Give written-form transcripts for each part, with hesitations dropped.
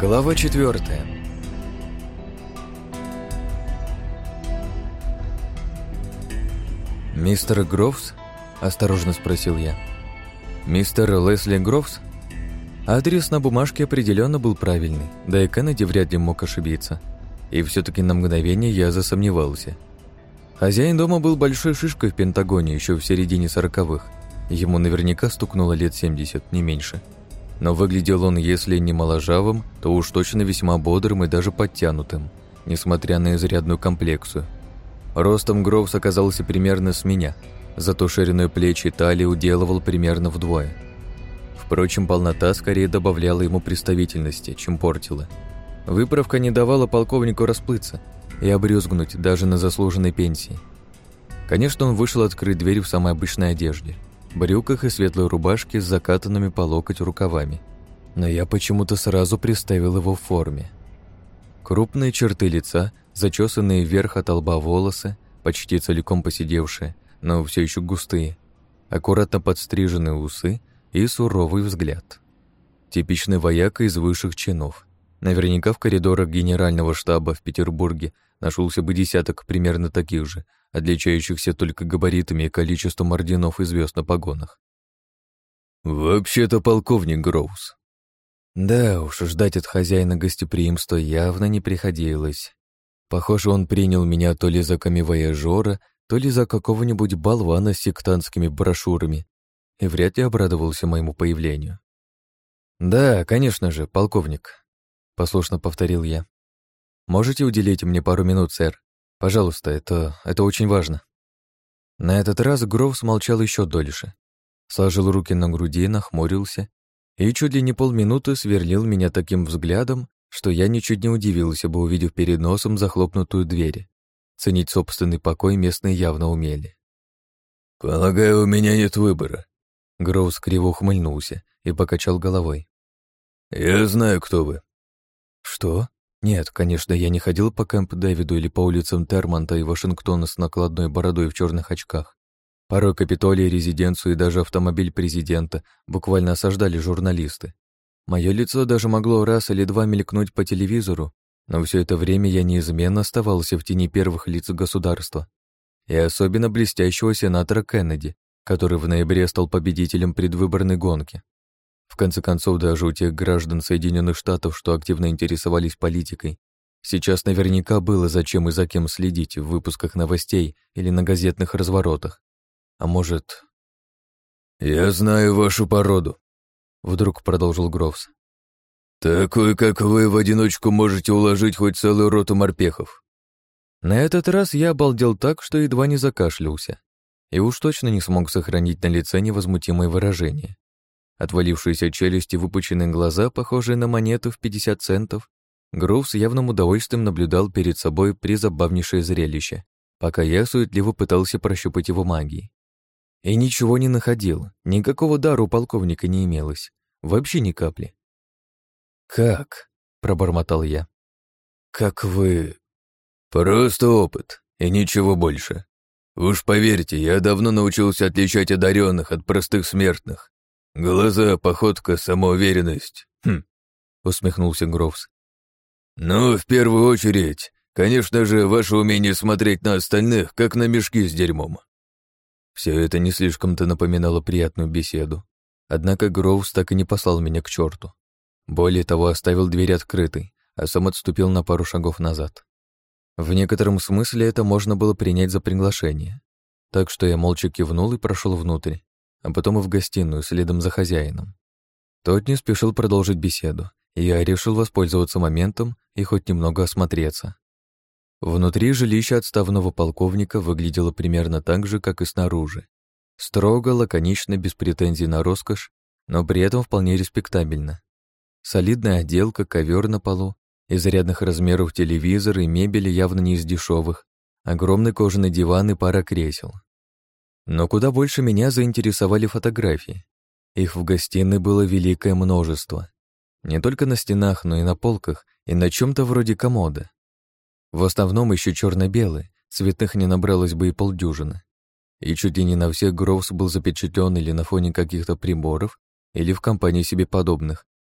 Глава 4. «Мистер Гроувс?» – осторожно спросил я. «Мистер Лесли Гроувс?» Адрес на бумажке определенно был правильный, да и Кеннеди вряд ли мог ошибиться. И все-таки на мгновение я засомневался. Хозяин дома был большой шишкой в Пентагоне еще в середине 40-х. Ему наверняка стукнуло лет 70, не меньше. Но выглядел он, если не моложавым, то уж точно весьма бодрым и даже подтянутым, несмотря на изрядную комплекцию. Ростом Гроувс оказался примерно с меня, зато шириной плеч и талии уделывал примерно вдвое. Впрочем, полнота скорее добавляла ему представительности, чем портила. Выправка не давала полковнику расплыться и обрюзгнуть даже на заслуженной пенсии. Конечно, он вышел открыть дверь в самой обычной одежде, брюках и светлой рубашке с закатанными по локоть рукавами. Но я почему-то сразу представил его в форме. Крупные черты лица, зачесанные вверх от лба волосы, почти целиком поседевшие, но все еще густые, аккуратно подстриженные усы и суровый взгляд. Типичный вояка из высших чинов. Наверняка в коридорах генерального штаба в Петербурге нашелся бы десяток примерно таких же, отличающихся только габаритами и количеством орденов и звезд на погонах. «Вообще-то полковник Гроувс». Да уж, ждать от хозяина гостеприимства явно не приходилось. Похоже, он принял меня то ли за камевояжера, то ли за какого-нибудь болвана с сектантскими брошюрами и вряд ли обрадовался моему появлению. «Да, конечно же, полковник», — послушно повторил я. «Можете уделить мне пару минут, сэр? Пожалуйста, это очень важно». На этот раз Гроувс молчал еще дольше. Сложил руки на груди, нахмурился и чуть ли не полминуты сверлил меня таким взглядом, что я ничуть не удивился бы, увидев перед носом захлопнутую дверь. Ценить собственный покой местные явно умели. «Полагаю, у меня нет выбора». Гроувс криво ухмыльнулся и покачал головой. «Я знаю, кто вы». «Что? Нет, конечно, я не ходил по Кэмп-Дэвиду или по улицам Термонта и Вашингтона с накладной бородой в черных очках. Порой Капитолий, резиденцию и даже автомобиль президента буквально осаждали журналисты. Мое лицо даже могло раз или два мелькнуть по телевизору, но все это время я неизменно оставался в тени первых лиц государства. И особенно блестящего сенатора Кеннеди, который в ноябре стал победителем предвыборной гонки. В конце концов, даже у тех граждан Соединенных Штатов, что активно интересовались политикой, сейчас наверняка было зачем и за кем следить в выпусках новостей или на газетных разворотах. А может... «Я знаю вашу породу», — вдруг продолжил Гроувс. «Такой, как вы, в одиночку можете уложить хоть целую роту морпехов». На этот раз я обалдел так, что едва не закашлялся, и уж точно не смог сохранить на лице невозмутимое выражение. Отвалившиеся челюсти, выпученные глаза, похожие на монету в 50 центов, Гроувс с явным удовольствием наблюдал перед собой призабавнейшее зрелище, пока я суетливо пытался прощупать его магией. И ничего не находил, никакого дара у полковника не имелось, вообще ни капли. «Как?» — пробормотал я. «Как вы...» «Просто опыт, и ничего больше. Уж поверьте, я давно научился отличать одаренных от простых смертных. Глаза, походка, самоуверенность. Усмехнулся Гроувс. «Ну, в первую очередь, конечно же, ваше умение смотреть на остальных, как на мешки с дерьмом». Все это не слишком-то напоминало приятную беседу. Однако Гроувс так и не послал меня к черту. Более того, оставил дверь открытой, а сам отступил на пару шагов назад. В некотором смысле это можно было принять за приглашение. Так что я молча кивнул и прошел внутрь, а потом и в гостиную, следом за хозяином. Тот не спешил продолжить беседу, и я решил воспользоваться моментом и хоть немного осмотреться. Внутри жилища отставного полковника выглядело примерно так же, как и снаружи. Строго, лаконично, без претензий на роскошь, но при этом вполне респектабельно. Солидная отделка, ковер на полу, изрядных размеров телевизор и мебель явно не из дешевых, огромный кожаный диван и пара кресел. Но куда больше меня заинтересовали фотографии. Их в гостиной было великое множество. Не только на стенах, но и на полках, и на чем-то вроде комода. В основном еще черно-белые, цветных не набралось бы и полдюжины. И чуть ли не на всех Гроувс был запечатлен или на фоне каких-то приборов, или в компании себе подобных,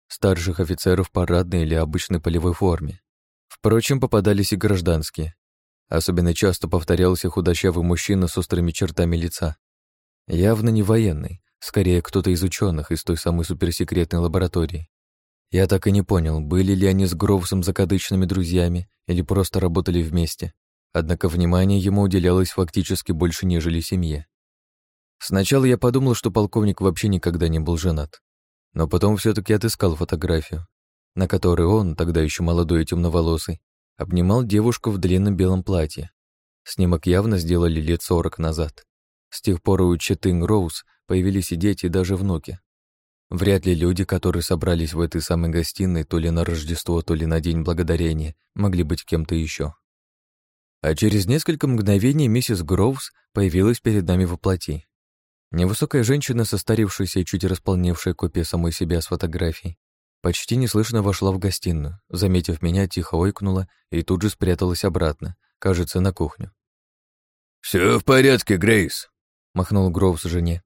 старших офицеров в парадной или обычной полевой форме. Впрочем, попадались и гражданские. Особенно часто повторялся худощавый мужчина с острыми чертами лица. Явно не военный, скорее кто-то из ученых из той самой суперсекретной лаборатории. Я так и не понял, были ли они с Гроувсом закадычными друзьями или просто работали вместе. Однако внимание ему уделялось фактически больше, нежели семье. Сначала я подумал, что полковник вообще никогда не был женат. Но потом все-таки отыскал фотографию, на которой он, тогда еще молодой и темноволосый, обнимал девушку в длинном белом платье. Снимок явно сделали лет 40 назад. С тех пор у Четы Гроувс появились и дети, и даже внуки. Вряд ли люди, которые собрались в этой самой гостиной то ли на Рождество, то ли на День Благодарения, могли быть кем-то еще. А через несколько мгновений миссис Гроувс появилась перед нами воплоти. Невысокая женщина, состарившаяся и чуть располневшая копия самой себя с фотографией, почти неслышно вошла в гостиную, заметив меня, тихо ойкнула и тут же спряталась обратно, кажется, на кухню. «Все в порядке, Грейс», — махнул Гроувс жене.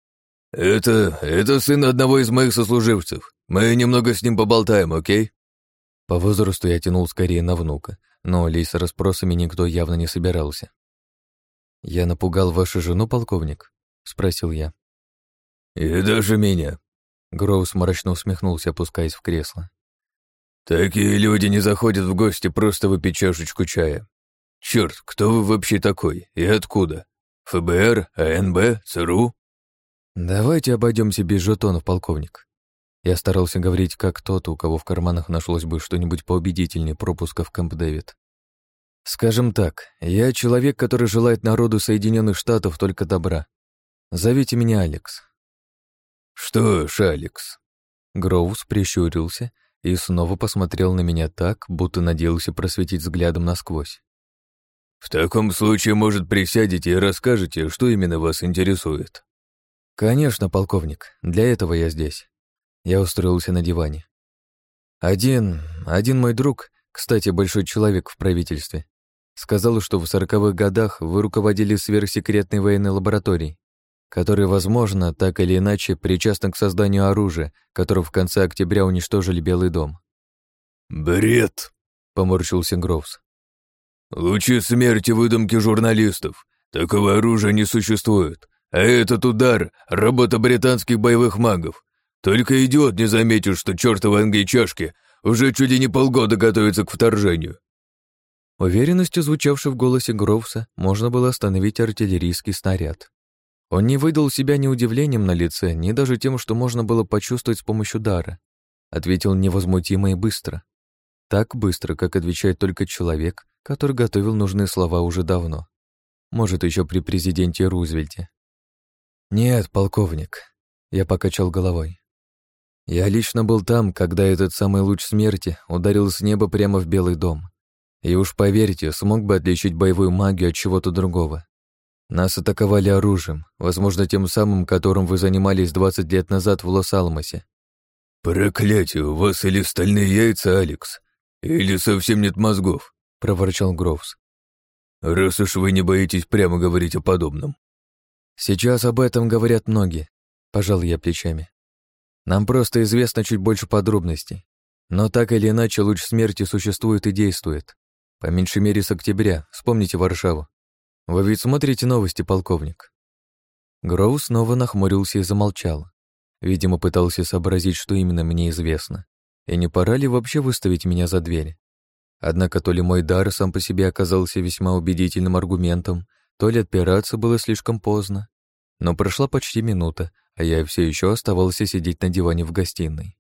«Это сын одного из моих сослуживцев. Мы немного с ним поболтаем, окей?» По возрасту я тянул скорее на внука, но лезть с расспросами никто явно не собирался. «Я напугал вашу жену, полковник?» — спросил я. «И даже меня». Гроувс мрачно усмехнулся, опускаясь в кресло. «Такие люди не заходят в гости просто выпить чашечку чая. Черт, кто вы вообще такой и откуда? ФБР, АНБ, ЦРУ?» «Давайте обойдемся без жетонов, полковник». Я старался говорить как тот, у кого в карманах нашлось бы что-нибудь поубедительнее пропуска в Кэмп-Дэвид. Скажем так, я человек, который желает народу Соединенных Штатов только добра. Зовите меня Алекс. «Что ж, Алекс?» Гроувс прищурился и снова посмотрел на меня так, будто надеялся просветить взглядом насквозь. «В таком случае, может, присядете и расскажете, что именно вас интересует?» «Конечно, полковник, для этого я здесь». Я устроился на диване. Один мой друг, кстати, большой человек в правительстве, сказал, что в 40-х годах вы руководили сверхсекретной военной лабораторией, которая, возможно, так или иначе причастна к созданию оружия, которое в конце октября уничтожили Белый дом. «Бред!» — поморщился Гроувс. «Лучи смерти выдумки журналистов. Такого оружия не существует. А этот удар — работа британских боевых магов. Только идиот не заметил, что чертовы англичашки уже чуть ли не полгода готовятся к вторжению». Уверенностью, звучавшей в голосе Гроувса, можно было остановить артиллерийский снаряд. Он не выдал себя ни удивлением на лице, ни даже тем, что можно было почувствовать с помощью дара. Ответил невозмутимо и быстро. Так быстро, как отвечает только человек, который готовил нужные слова уже давно. Может, еще при президенте Рузвельте. «Нет, полковник», — я покачал головой. «Я лично был там, когда этот самый луч смерти ударил с неба прямо в Белый дом. И уж поверьте, смог бы отличить боевую магию от чего-то другого. Нас атаковали оружием, возможно, тем самым, которым вы занимались 20 лет назад в Лос-Алмосе». «Проклятие, у вас или стальные яйца, Алекс, или совсем нет мозгов», — проворчал Гроувс. «Раз уж вы не боитесь прямо говорить о подобном». «Сейчас об этом говорят многие», — пожал я плечами. «Нам просто известно чуть больше подробностей. Но так или иначе луч смерти существует и действует. По меньшей мере с октября, вспомните Варшаву. Вы ведь смотрите новости, полковник?» Гроувс снова нахмурился и замолчал. Видимо, пытался сообразить, что именно мне известно. И не пора ли вообще выставить меня за дверь? Однако то ли мой дар сам по себе оказался весьма убедительным аргументом, то ли отпираться было слишком поздно. Но прошла почти минута, а я все еще оставался сидеть на диване в гостиной.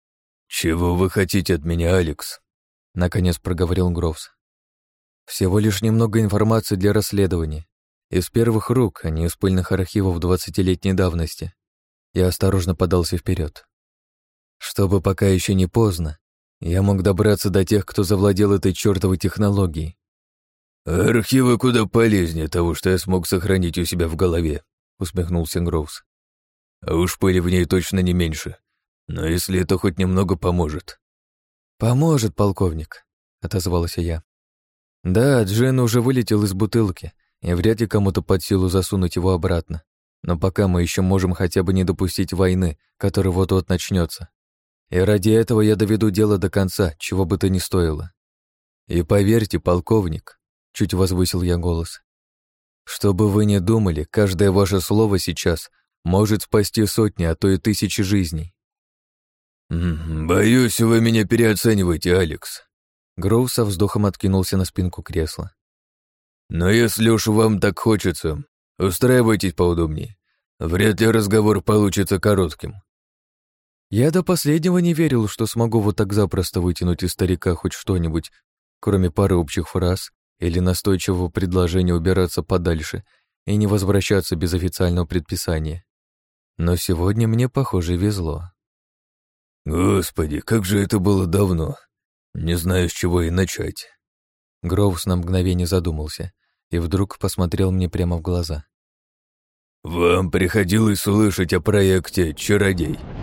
«Чего вы хотите от меня, Алекс?» — наконец проговорил Гроувс. «Всего лишь немного информации для расследования. Из первых рук, а не из пыльных архивов 20-летней давности». Я осторожно подался вперед. Чтобы пока еще не поздно, я мог добраться до тех, кто завладел этой чертовой технологией. «Архивы куда полезнее того, что я смог сохранить у себя в голове», — усмехнулся Гроувс. «А уж пыли в ней точно не меньше. Но если это хоть немного поможет». «Поможет, полковник», — отозвался я. «Да, Джен уже вылетел из бутылки, и вряд ли кому-то под силу засунуть его обратно. Но пока мы еще можем хотя бы не допустить войны, которая вот-вот начнется. И ради этого я доведу дело до конца, чего бы то ни стоило. И поверьте, полковник, чуть возвысил я голос, что бы вы ни думали, каждое ваше слово сейчас может спасти сотни, а то и тысячи жизней. «Боюсь, вы меня переоцениваете, Алекс». Гроув со вздохом откинулся на спинку кресла. «Но если уж вам так хочется, устраивайтесь поудобнее. Вряд ли разговор получится коротким». Я до последнего не верил, что смогу вот так запросто вытянуть из старика хоть что-нибудь, кроме пары общих фраз или настойчивого предложения убираться подальше и не возвращаться без официального предписания. Но сегодня мне, похоже, везло. «Господи, как же это было давно. Не знаю, с чего и начать». Гроувс на мгновение задумался и вдруг посмотрел мне прямо в глаза. «Вам приходилось слышать о проекте «Чародей»?»